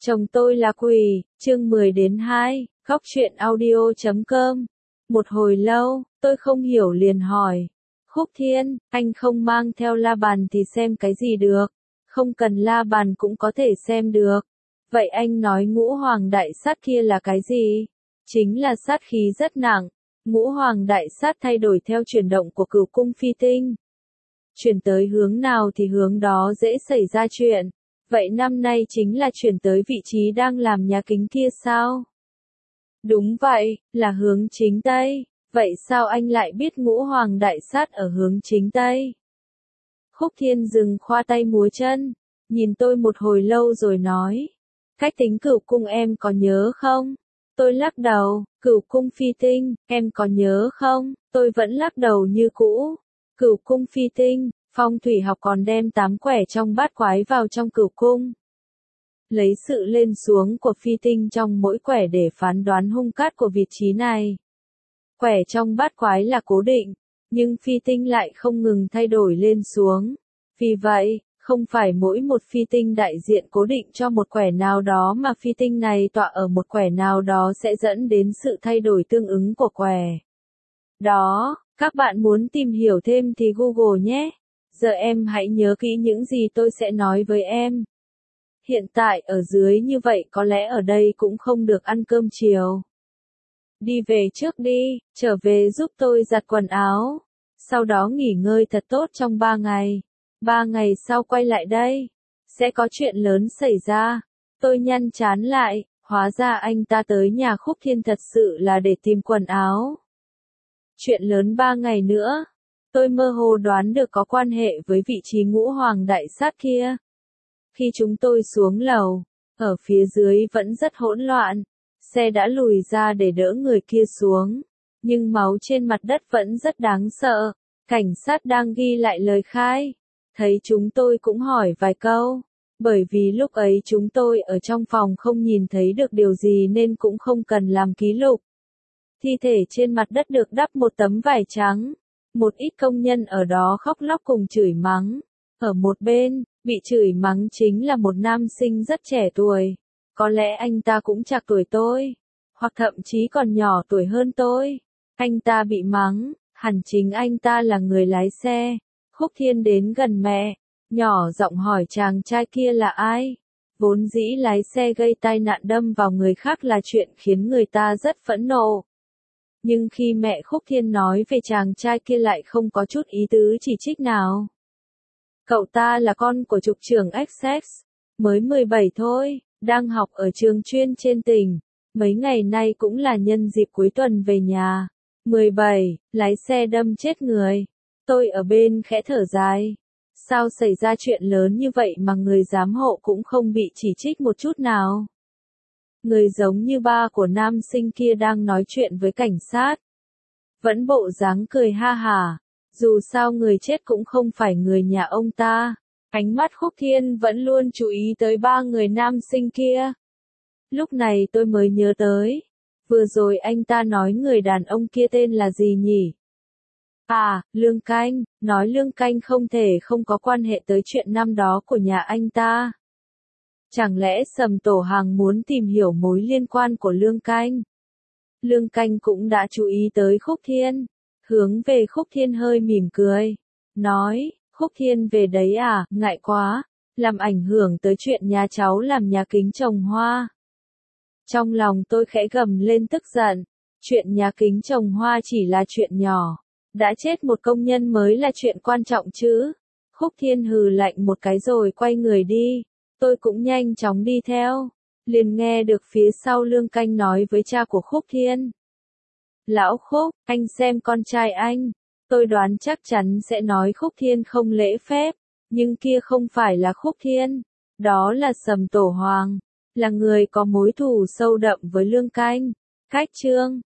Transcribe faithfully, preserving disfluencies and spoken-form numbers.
Chồng tôi là quỷ, chương mười đến hai, góc truyện audio chấm com. Một hồi lâu, tôi không hiểu liền hỏi. Khúc Thiên, anh không mang theo la bàn thì xem cái gì được? Không cần la bàn cũng có thể xem được. Vậy anh nói ngũ hoàng đại sát kia là cái gì? Chính là sát khí rất nặng. Ngũ hoàng đại sát thay đổi theo chuyển động của cửu cung phi tinh. Chuyển tới hướng nào thì hướng đó dễ xảy ra chuyện. Vậy năm nay chính là chuyển tới vị trí đang làm nhà kính kia sao? Đúng vậy, là hướng chính Tây. Vậy sao anh lại biết ngũ hoàng đại sát ở hướng chính Tây? Khúc Thiên dừng khoa tay múa chân, nhìn tôi một hồi lâu rồi nói. Cách tính cửu cung em có nhớ không? Tôi lắc đầu. Cửu cung phi tinh, em có nhớ không? Tôi vẫn lắc đầu như cũ. Cửu cung phi tinh, phong thủy học còn đem tám quẻ trong bát quái vào trong cửu cung. Lấy sự lên xuống của phi tinh trong mỗi quẻ để phán đoán hung cát của vị trí này. Quẻ trong bát quái là cố định, nhưng phi tinh lại không ngừng thay đổi lên xuống. Vì vậy, không phải mỗi một phi tinh đại diện cố định cho một quẻ nào đó mà phi tinh này tọa ở một quẻ nào đó sẽ dẫn đến sự thay đổi tương ứng của quẻ. Đó, các bạn muốn tìm hiểu thêm thì Google nhé. Giờ em hãy nhớ kỹ những gì tôi sẽ nói với em. Hiện tại ở dưới như vậy có lẽ ở đây cũng không được ăn cơm chiều. Đi về trước đi, trở về giúp tôi giặt quần áo. Sau đó nghỉ ngơi thật tốt trong ba ngày. Ba ngày sau quay lại đây. Sẽ có chuyện lớn xảy ra. Tôi nhăn chán lại, hóa ra anh ta tới nhà Khúc Thiên thật sự là để tìm quần áo. Chuyện lớn ba ngày nữa. Tôi mơ hồ đoán được có quan hệ với vị trí ngũ hoàng đại sát kia. Khi chúng tôi xuống lầu, ở phía dưới vẫn rất hỗn loạn. Xe đã lùi ra để đỡ người kia xuống. Nhưng máu trên mặt đất vẫn rất đáng sợ. Cảnh sát đang ghi lại lời khai. Thấy chúng tôi cũng hỏi vài câu. Bởi vì lúc ấy chúng tôi ở trong phòng không nhìn thấy được điều gì nên cũng không cần làm ký lục. Thi thể trên mặt đất được đắp một tấm vải trắng. Một ít công nhân ở đó khóc lóc cùng chửi mắng. Ở một bên, bị chửi mắng chính là một nam sinh rất trẻ tuổi. Có lẽ anh ta cũng chạc tuổi tôi. Hoặc thậm chí còn nhỏ tuổi hơn tôi. Anh ta bị mắng, hẳn chính anh ta là người lái xe. Khúc Thiên đến gần mẹ, nhỏ giọng hỏi chàng trai kia là ai. Vốn dĩ lái xe gây tai nạn đâm vào người khác là chuyện khiến người ta rất phẫn nộ. Nhưng khi mẹ Khúc Thiên nói về chàng trai kia lại không có chút ý tứ chỉ trích nào. Cậu ta là con của trục trưởng Essex, mới mười bảy thôi, đang học ở trường chuyên trên tỉnh. Mấy ngày nay cũng là nhân dịp cuối tuần về nhà. mười bảy, lái xe đâm chết người. Tôi ở bên khẽ thở dài. Sao xảy ra chuyện lớn như vậy mà người giám hộ cũng không bị chỉ trích một chút nào? Người giống như ba của nam sinh kia đang nói chuyện với cảnh sát. Vẫn bộ dáng cười ha hả. Dù sao người chết cũng không phải người nhà ông ta. Ánh mắt Khúc Thiên vẫn luôn chú ý tới ba người nam sinh kia. Lúc này tôi mới nhớ tới. Vừa rồi anh ta nói người đàn ông kia tên là gì nhỉ? À, Lương Canh. Nói Lương Canh không thể không có quan hệ tới chuyện năm đó của nhà anh ta. Chẳng lẽ Sầm Tổ Hàng muốn tìm hiểu mối liên quan của Lương Canh? Lương Canh cũng đã chú ý tới Khúc Thiên. Hướng về Khúc Thiên hơi mỉm cười. Nói, Khúc Thiên về đấy à, ngại quá. Làm ảnh hưởng tới chuyện nhà cháu làm nhà kính trồng hoa. Trong lòng tôi khẽ gầm lên tức giận. Chuyện nhà kính trồng hoa chỉ là chuyện nhỏ. Đã chết một công nhân mới là chuyện quan trọng chứ. Khúc Thiên hừ lạnh một cái rồi quay người đi. Tôi cũng nhanh chóng đi theo. Liền nghe được phía sau Lương Canh nói với cha của Khúc Thiên. Lão Khúc, anh xem con trai anh. Tôi đoán chắc chắn sẽ nói Khúc Thiên không lễ phép. Nhưng kia không phải là Khúc Thiên. Đó là Sầm Tổ Hoàng. Là người có mối thù sâu đậm với Lương Canh. Cách chương.